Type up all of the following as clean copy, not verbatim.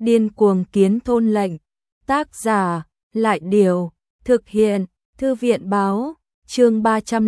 Điên cuồng kiến thôn lệnh. Tác giả, Lại Điều. Thực hiện, Thư viện báo. Chương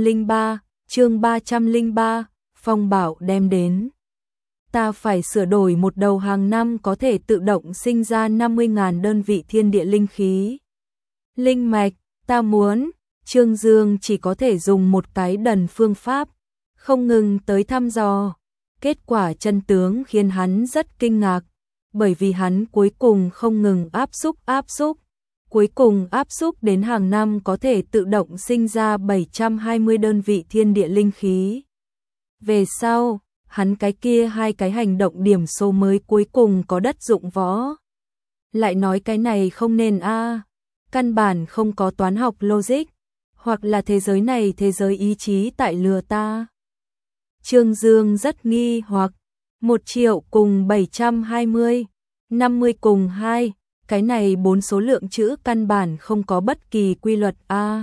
303, phong bạo đem đến. Ta phải sửa đổi một đầu hàng năm có thể tự động sinh ra 50.000 đơn vị thiên địa linh khí. Linh mạch, ta muốn. Trương Dương chỉ có thể dùng một cái đần phương pháp, không ngừng tới thăm dò. Kết quả chân tướng khiến hắn rất kinh ngạc, bởi vì hắn cuối cùng không ngừng áp xúc. Cuối cùng áp xúc đến hàng năm có thể tự động sinh ra 720 đơn vị thiên địa linh khí. Về sau, hắn cái kia hai cái hành động điểm số mới cuối cùng có đất dụng võ. Lại nói cái này không nên căn bản không có toán học logic, hoặc là thế giới này thế giới ý chí tại lừa ta. Trương Dương rất nghi hoặc, 1 triệu cùng 720, 50 cùng 2, cái này 4 số lượng chữ căn bản không có bất kỳ quy luật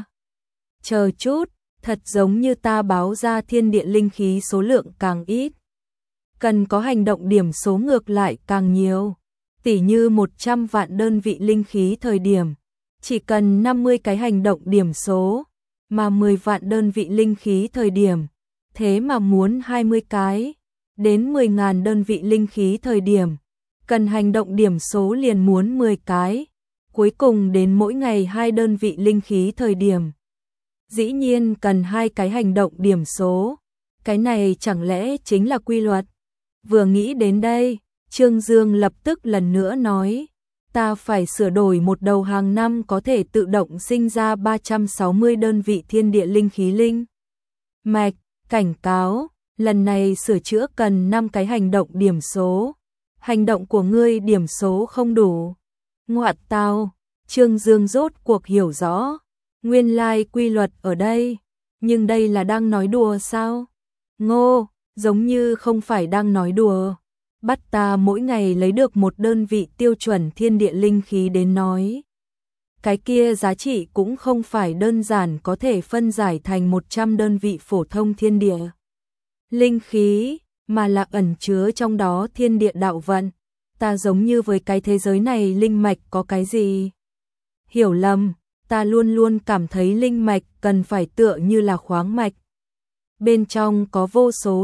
Chờ chút, thật giống như ta báo ra thiên địa linh khí số lượng càng ít, cần có hành động điểm số ngược lại càng nhiều. Tỉ như 100 vạn đơn vị linh khí thời điểm, chỉ cần 50 cái hành động điểm số, mà 10 vạn đơn vị linh khí thời điểm, thế mà muốn 20 cái, đến 10.000 đơn vị linh khí thời điểm, cần hành động điểm số liền muốn 10 cái, cuối cùng đến mỗi ngày 2 đơn vị linh khí thời điểm, dĩ nhiên cần 2 cái hành động điểm số. Cái này chẳng lẽ chính là quy luật? Vừa nghĩ đến đây, Trương Dương lập tức lần nữa nói, ta phải sửa đổi một đầu hàng năm có thể tự động sinh ra 360 đơn vị thiên địa linh khí linh mạch. Cảnh cáo, lần này sửa chữa cần 5 cái hành động điểm số. Hành động của ngươi điểm số không đủ. Ngoại tao, Trương Dương rốt cuộc hiểu rõ, nguyên lai quy luật ở đây, nhưng đây là đang nói đùa sao? Ngô, giống như không phải đang nói đùa. Bắt ta mỗi ngày lấy được một đơn vị tiêu chuẩn thiên địa linh khí đến nói. Cái kia giá trị cũng không phải đơn giản có thể phân giải thành 100 đơn vị phổ thông thiên địa linh khí, mà là ẩn chứa trong đó thiên địa đạo vận. Ta giống như với cái thế giới này linh mạch có cái gì? Hiểu lầm, ta luôn luôn cảm thấy linh mạch cần phải tựa như là khoáng mạch. Bên trong có vô số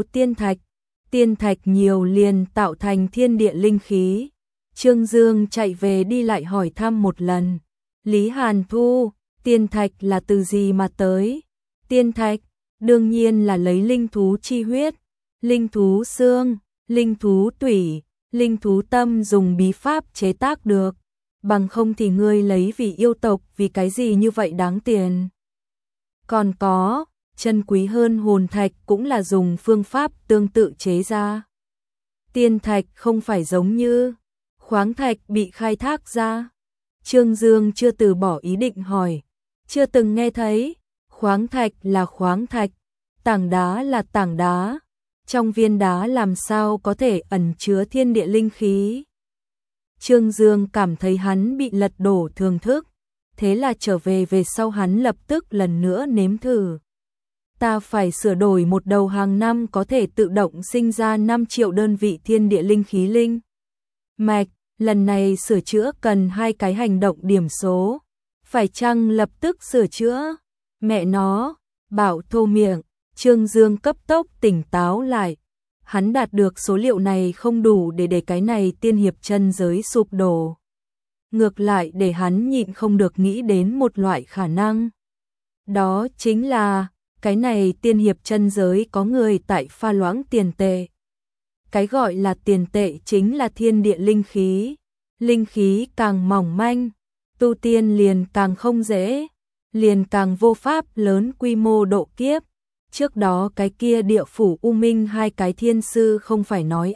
tiên thạch nhiều liền tạo thành thiên địa linh khí. Trương Dương chạy về đi lại hỏi thăm một lần. Lý Hàn Thu, tiên thạch là từ gì mà tới? Tiên thạch, đương nhiên là lấy linh thú chi huyết, linh thú xương, linh thú tủy, linh thú tâm dùng bí pháp chế tác được. Bằng không thì ngươi lấy vì yêu tộc vì cái gì như vậy đáng tiền. Còn có, chân quý hơn hồn thạch cũng là dùng phương pháp tương tự chế ra. Tiên thạch không phải giống như khoáng thạch bị khai thác ra. Trương Dương chưa từ bỏ ý định hỏi, chưa từng nghe thấy. Khoáng thạch là khoáng thạch, tảng đá là tảng đá, trong viên đá làm sao có thể ẩn chứa thiên địa linh khí? Trương Dương cảm thấy hắn bị lật đổ thường thức, thế là trở về sau hắn lập tức lần nữa nếm thử. Ta phải sửa đổi một đầu hàng năm có thể tự động sinh ra 5 triệu đơn vị thiên địa linh khí linh mạch. Lần này sửa chữa cần 2 cái hành động điểm số. Phải chăng lập tức sửa chữa? Mẹ nó, bảo thô miệng. Trương Dương cấp tốc tỉnh táo lại. Hắn đạt được số liệu này không đủ để cái này tiên hiệp chân giới sụp đổ. Ngược lại để hắn nhịn không được nghĩ đến một loại khả năng. Đó chính là, cái này tiên hiệp chân giới có người tại pha loãng tiền tệ. Cái gọi là tiền tệ chính là thiên địa linh khí. Linh khí càng mỏng manh, tu tiên liền càng không dễ, liền càng vô pháp lớn quy mô độ kiếp. Trước đó cái kia địa phủ U Minh 2 cái thiên sư không phải nói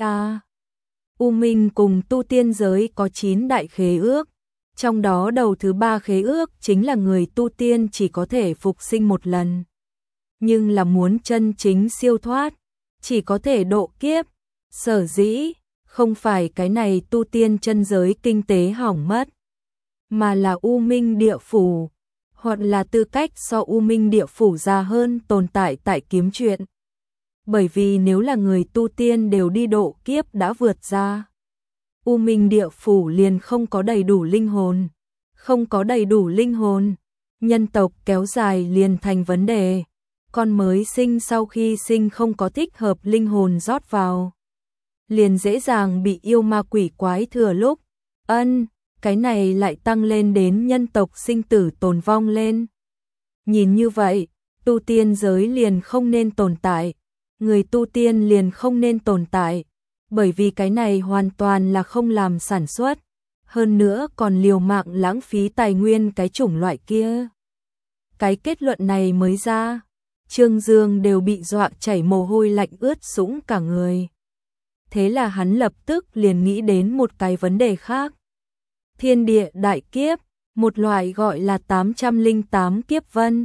U Minh cùng tu tiên giới có 9 đại khế ước, trong đó đầu thứ 3 khế ước chính là người tu tiên chỉ có thể phục sinh một lần. Nhưng là muốn chân chính siêu thoát, chỉ có thể độ kiếp. Sở dĩ, không phải cái này tu tiên chân giới kinh tế hỏng mất, mà là U Minh địa phủ, hoặc là tư cách so U Minh địa phủ già hơn tồn tại tại kiếm chuyện. Bởi vì nếu là người tu tiên đều đi độ kiếp đã vượt ra U Minh địa phủ liền không có đầy đủ linh hồn. Không có đầy đủ linh hồn, nhân tộc kéo dài liền thành vấn đề. Con mới sinh sau khi sinh không có thích hợp linh hồn rót vào, liền dễ dàng bị yêu ma quỷ quái thừa lúc. Cái này lại tăng lên đến nhân tộc sinh tử tồn vong lên. Nhìn như vậy, tu tiên giới liền không nên tồn tại, người tu tiên liền không nên tồn tại, bởi vì cái này hoàn toàn là không làm sản xuất, hơn nữa còn liều mạng lãng phí tài nguyên cái chủng loại kia. Cái kết luận này mới ra, Trương Dương đều bị dọa chảy mồ hôi lạnh ướt sũng cả người. Thế là hắn lập tức liền nghĩ đến một cái vấn đề khác. Thiên địa đại kiếp, một loại gọi là 808 kiếp vân.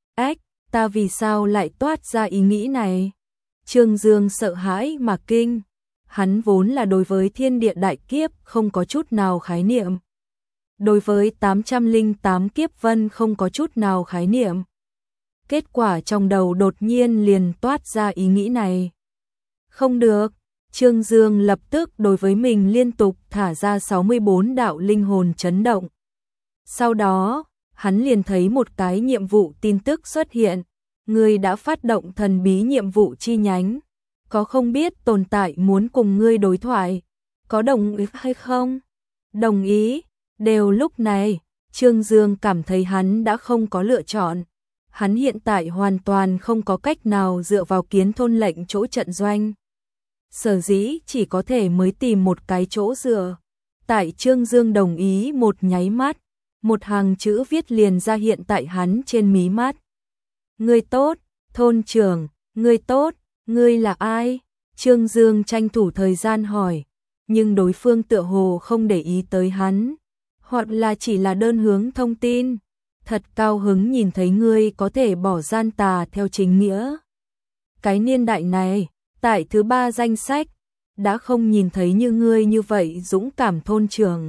Ta vì sao lại toát ra ý nghĩ này? Trương Dương sợ hãi mà kinh. Hắn vốn là đối với thiên địa đại kiếp không có chút nào khái niệm. Đối với 808 kiếp vân không có chút nào khái niệm. Kết quả trong đầu đột nhiên liền toát ra ý nghĩ này. Không được, Trương Dương lập tức đối với mình liên tục thả ra 64 đạo linh hồn chấn động. Sau đó, hắn liền thấy một cái nhiệm vụ tin tức xuất hiện. Ngươi đã phát động thần bí nhiệm vụ chi nhánh. Có không biết tồn tại muốn cùng ngươi đối thoại. Có đồng ý hay không? Đồng ý. Đều lúc này, Trương Dương cảm thấy hắn đã không có lựa chọn. Hắn hiện tại hoàn toàn không có cách nào dựa vào kiến thôn lệnh chỗ trận doanh. Sở dĩ chỉ có thể mới tìm một cái chỗ dựa. Tại Trương Dương đồng ý một nháy mắt, một hàng chữ viết liền ra hiện tại hắn trên mí mắt. Ngươi tốt, thôn trưởng, ngươi tốt, ngươi là ai? Trương Dương tranh thủ thời gian hỏi, nhưng đối phương tựa hồ không để ý tới hắn, hoặc là chỉ là đơn hướng thông tin. Thật cao hứng nhìn thấy ngươi có thể bỏ gian tà theo chính nghĩa. Cái niên đại này, tại thứ 3 danh sách, đã không nhìn thấy như ngươi như vậy dũng cảm thôn trưởng.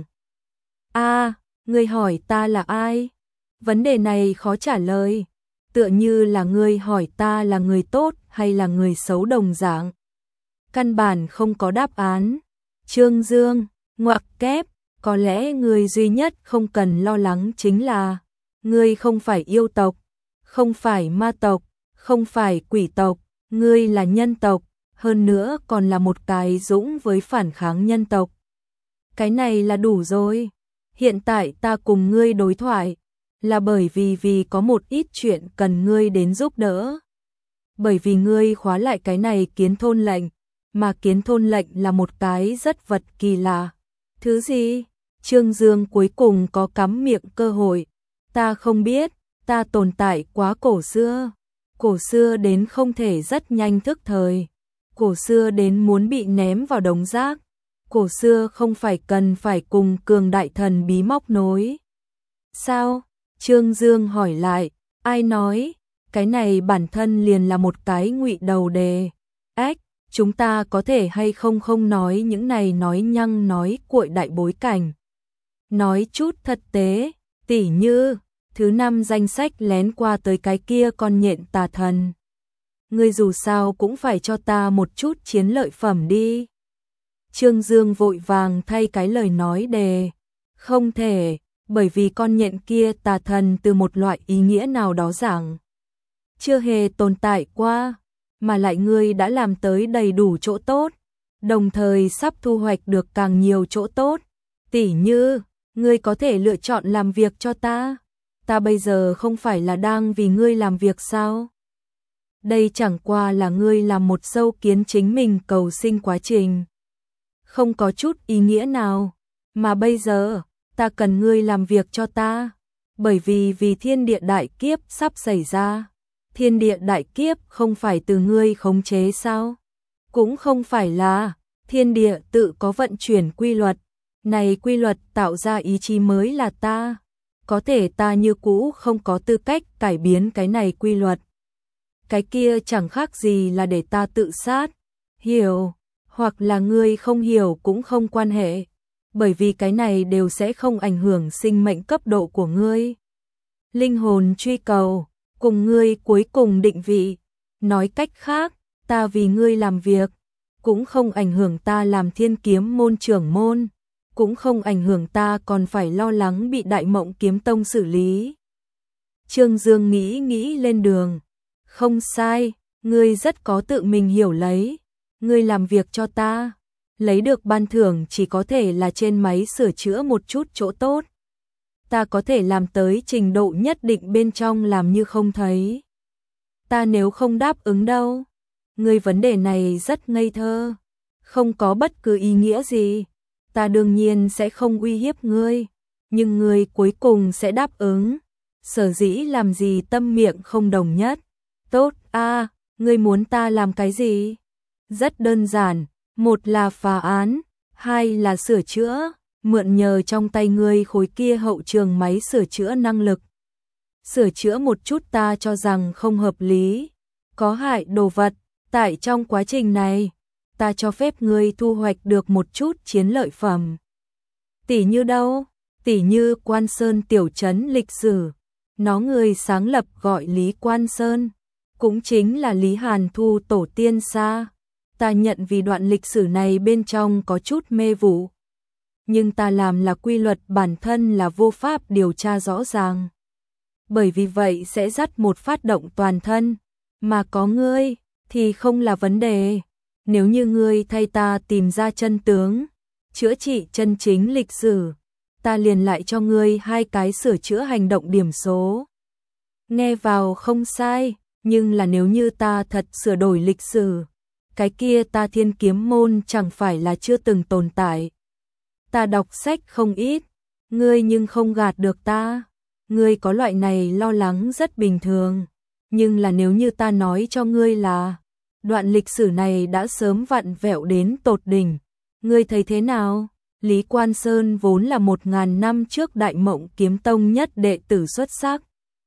Ngươi hỏi ta là ai? Vấn đề này khó trả lời, tựa như là ngươi hỏi ta là người tốt hay là người xấu đồng dạng. Căn bản không có đáp án. Trương Dương, ngoặc kép, có lẽ người duy nhất không cần lo lắng chính là ngươi không phải yêu tộc, không phải ma tộc, không phải quỷ tộc, ngươi là nhân tộc, hơn nữa còn là một cái dũng với phản kháng nhân tộc. Cái này là đủ rồi. Hiện tại ta cùng ngươi đối thoại là bởi vì có một ít chuyện cần ngươi đến giúp đỡ. Bởi vì ngươi khóa lại cái này kiến thôn lệnh, mà kiến thôn lệnh là một cái rất vật kỳ lạ. Thứ gì? Trương Dương cuối cùng có cắm miệng cơ hội. Ta không biết, ta tồn tại quá cổ xưa. Cổ xưa đến không thể rất nhanh thức thời. Cổ xưa đến muốn bị ném vào đống rác. Cổ xưa không phải cần phải cùng cường đại thần bí móc nối. Sao? Trương Dương hỏi lại, ai nói? Cái này bản thân liền là một cái ngụy đầu đề. Chúng ta có thể hay không nói những này nói nhăng nói cuội đại bối cảnh. Nói chút thật tế, tỉ như, thứ 5 danh sách lén qua tới cái kia con nhện tà thần. Ngươi dù sao cũng phải cho ta một chút chiến lợi phẩm đi. Trương Dương vội vàng thay cái lời nói đề. Không thể, bởi vì con nhện kia tà thần từ một loại ý nghĩa nào đó giảng chưa hề tồn tại qua, mà lại ngươi đã làm tới đầy đủ chỗ tốt, đồng thời sắp thu hoạch được càng nhiều chỗ tốt. Tỉ như, ngươi có thể lựa chọn làm việc cho ta. Ta bây giờ không phải là đang vì ngươi làm việc sao? Đây chẳng qua là ngươi làm một sâu kiến chính mình cầu sinh quá trình. Không có chút ý nghĩa nào. Mà bây giờ, ta cần ngươi làm việc cho ta. Bởi vì thiên địa đại kiếp sắp xảy ra. Thiên địa đại kiếp không phải từ ngươi khống chế sao? Cũng không phải là, thiên địa tự có vận chuyển quy luật. Này quy luật tạo ra ý chí mới là ta. Có thể ta như cũ không có tư cách cải biến cái này quy luật. Cái kia chẳng khác gì là để ta tự sát. Hiểu, hoặc là ngươi không hiểu cũng không quan hệ. Bởi vì cái này đều sẽ không ảnh hưởng sinh mệnh cấp độ của ngươi. Linh hồn truy cầu, cùng ngươi cuối cùng định vị. Nói cách khác, ta vì ngươi làm việc, cũng không ảnh hưởng ta làm thiên kiếm môn trưởng môn. cũng không ảnh hưởng ta còn phải lo lắng bị Đại Mộng Kiếm Tông xử lý. Trương Dương nghĩ lên đường. Không sai, ngươi rất có tự mình hiểu lấy. Ngươi làm việc cho ta, lấy được ban thưởng chỉ có thể là trên máy sửa chữa một chút chỗ tốt. Ta có thể làm tới trình độ nhất định bên trong làm như không thấy. Ta nếu không đáp ứng đâu. Ngươi vấn đề này rất ngây thơ, không có bất cứ ý nghĩa gì. Ta đương nhiên sẽ không uy hiếp ngươi, nhưng ngươi cuối cùng sẽ đáp ứng. Sở dĩ làm gì tâm miệng không đồng nhất. Tốt a, ngươi muốn ta làm cái gì? Rất đơn giản, một là phá án, hai là sửa chữa, mượn nhờ trong tay ngươi khối kia hậu trường máy sửa chữa năng lực. Sửa chữa một chút ta cho rằng không hợp lý, có hại đồ vật, tại trong quá trình này, ta cho phép ngươi thu hoạch được một chút chiến lợi phẩm. Tỷ như đâu? Tỷ như Quan Sơn tiểu trấn lịch sử, nó người sáng lập gọi Lý Quan Sơn, cũng chính là Lý Hàn Thu tổ tiên xa. Ta nhận vì đoạn lịch sử này bên trong có chút mê vụ, nhưng ta làm là quy luật bản thân là vô pháp điều tra rõ ràng. Bởi vì vậy sẽ dắt một phát động toàn thân, mà có ngươi thì không là vấn đề. Nếu như ngươi thay ta tìm ra chân tướng, chữa trị chân chính lịch sử, ta liền lại cho ngươi 2 cái sửa chữa hành động điểm số. Nghe vào không sai, nhưng là nếu như ta thật sửa đổi lịch sử, cái kia ta Thiên Kiếm môn chẳng phải là chưa từng tồn tại. Ta đọc sách không ít, ngươi nhưng không gạt được ta. Ngươi có loại này lo lắng rất bình thường, nhưng là nếu như ta nói cho ngươi là đoạn lịch sử này đã sớm vặn vẹo đến tột đỉnh, ngươi thấy thế nào? Lý Quan Sơn vốn là 1000 năm trước Đại Mộng Kiếm Tông nhất đệ tử xuất sắc.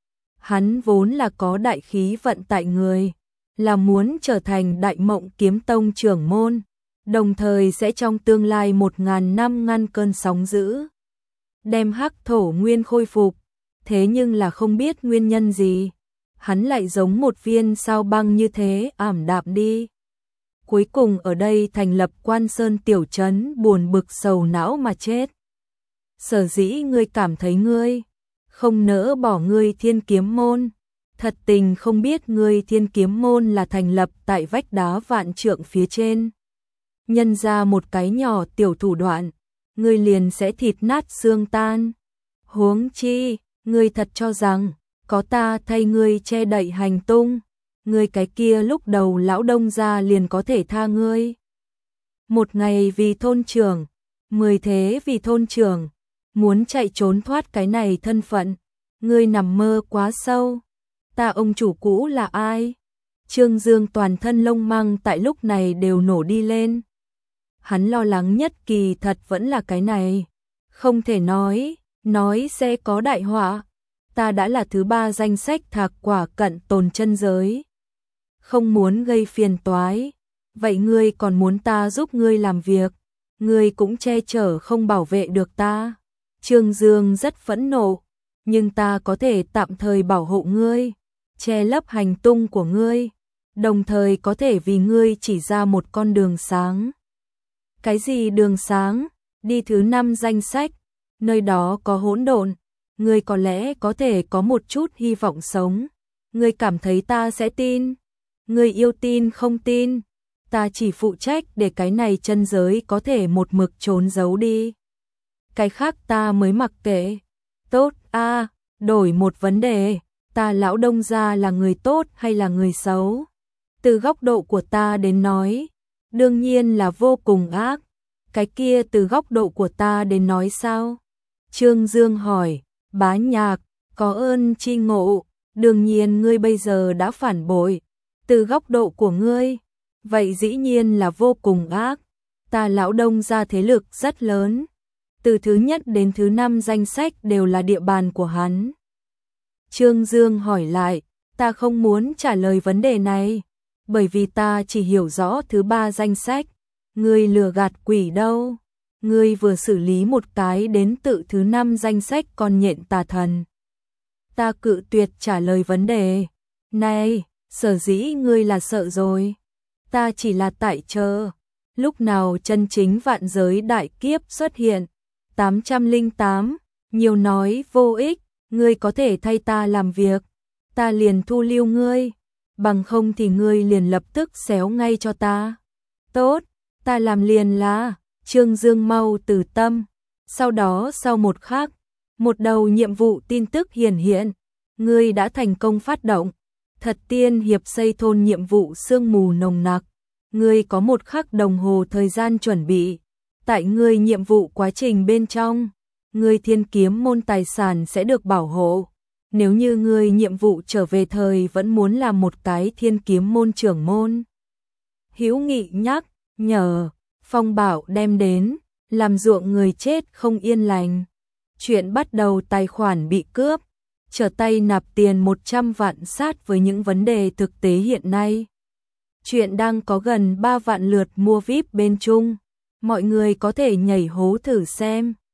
Hắn vốn là có đại khí vận tại người, là muốn trở thành Đại Mộng Kiếm Tông trưởng môn, đồng thời sẽ trong tương lai 1000 năm ngăn cơn sóng dữ, đem Hắc Thổ Nguyên khôi phục. Thế nhưng là không biết nguyên nhân gì, hắn lại giống một viên sao băng như thế ảm đạm đi. Cuối cùng ở đây thành lập Quan Sơn tiểu trấn buồn bực sầu não mà chết. Sở dĩ ngươi cảm thấy ngươi không nỡ bỏ ngươi Thiên Kiếm môn, thật tình không biết ngươi Thiên Kiếm môn là thành lập tại vách đá vạn trượng phía trên. Nhân ra một cái nhỏ tiểu thủ đoạn, ngươi liền sẽ thịt nát xương tan. Huống chi, ngươi thật cho rằng có ta thay ngươi che đậy hành tung, ngươi cái kia lúc đầu lão Đông gia liền có thể tha ngươi. Một ngày vì thôn trưởng, 10 thế vì thôn trưởng, muốn chạy trốn thoát cái này thân phận, ngươi nằm mơ quá sâu. Ta ông chủ cũ là ai? Trương Dương toàn thân lông măng tại lúc này đều nổ đi lên. Hắn lo lắng nhất kỳ thật vẫn là cái này, không thể nói sẽ có đại họa. Ta đã là thứ 3 danh sách thạc quả cận tồn chân giới, không muốn gây phiền toái. Vậy ngươi còn muốn ta giúp ngươi làm việc, ngươi cũng che chở không bảo vệ được ta. Trương Dương rất phẫn nộ, nhưng ta có thể tạm thời bảo hộ ngươi, che lấp hành tung của ngươi, đồng thời có thể vì ngươi chỉ ra một con đường sáng. Cái gì đường sáng? Đi thứ 5 danh sách, nơi đó có hỗn độn, ngươi có lẽ có thể có một chút hy vọng sống. Ngươi cảm thấy ta sẽ tin? Ngươi yêu tin không tin? Ta chỉ phụ trách để cái này chân giới có thể một mực trốn giấu đi. Cái khác ta mới mặc kệ. Tốt a, đổi một vấn đề, ta lão Đông gia là người tốt hay là người xấu? Từ góc độ của ta đến nói, đương nhiên là vô cùng ác. Cái kia từ góc độ của ta đến nói sao? Trương Dương hỏi. Bá Nhạc, có ơn chi ngộ, đương nhiên ngươi bây giờ đã phản bội. Từ góc độ của ngươi, vậy dĩ nhiên là vô cùng ác. Ta lão Đông gia thế lực rất lớn, từ thứ nhất đến thứ 5 danh sách đều là địa bàn của hắn. Trương Dương hỏi lại, ta không muốn trả lời vấn đề này, bởi vì ta chỉ hiểu rõ thứ 3 danh sách. Ngươi lừa gạt quỷ đâu? Ngươi vừa xử lý một cái đến tự thứ 5 danh sách con nhện tà thần. Ta cự tuyệt trả lời vấn đề này, sở dĩ ngươi là sợ rồi. Ta chỉ là tại chờ lúc nào chân chính vạn giới đại kiếp xuất hiện, 808, nhiều nói vô ích, ngươi có thể thay ta làm việc, ta liền thu lưu ngươi, bằng không thì ngươi liền lập tức xéo ngay cho ta. Tốt, ta làm liền là. Trương Dương mau từ tâm. Sau đó sau một khắc, một đầu nhiệm vụ tin tức hiển hiện, ngươi đã thành công phát động Thật Tiên Hiệp xây thôn nhiệm vụ sương mù nồng nặc, ngươi có 1 khắc đồng hồ thời gian chuẩn bị. Tại ngươi nhiệm vụ quá trình bên trong, ngươi thiên kiếm môn tài sản sẽ được bảo hộ. Nếu như ngươi nhiệm vụ trở về thời vẫn muốn làm một cái thiên kiếm môn trưởng môn. Hữu Nghị nhắc nhở, phong bạo đem đến, làm ruộng người chết không yên lành. Chuyện bắt đầu tài khoản bị cướp, trở tay nạp tiền 100 vạn sát với những vấn đề thực tế hiện nay. Chuyện đang có gần 3 vạn lượt mua VIP bên Trung, mọi người có thể nhảy hố thử xem.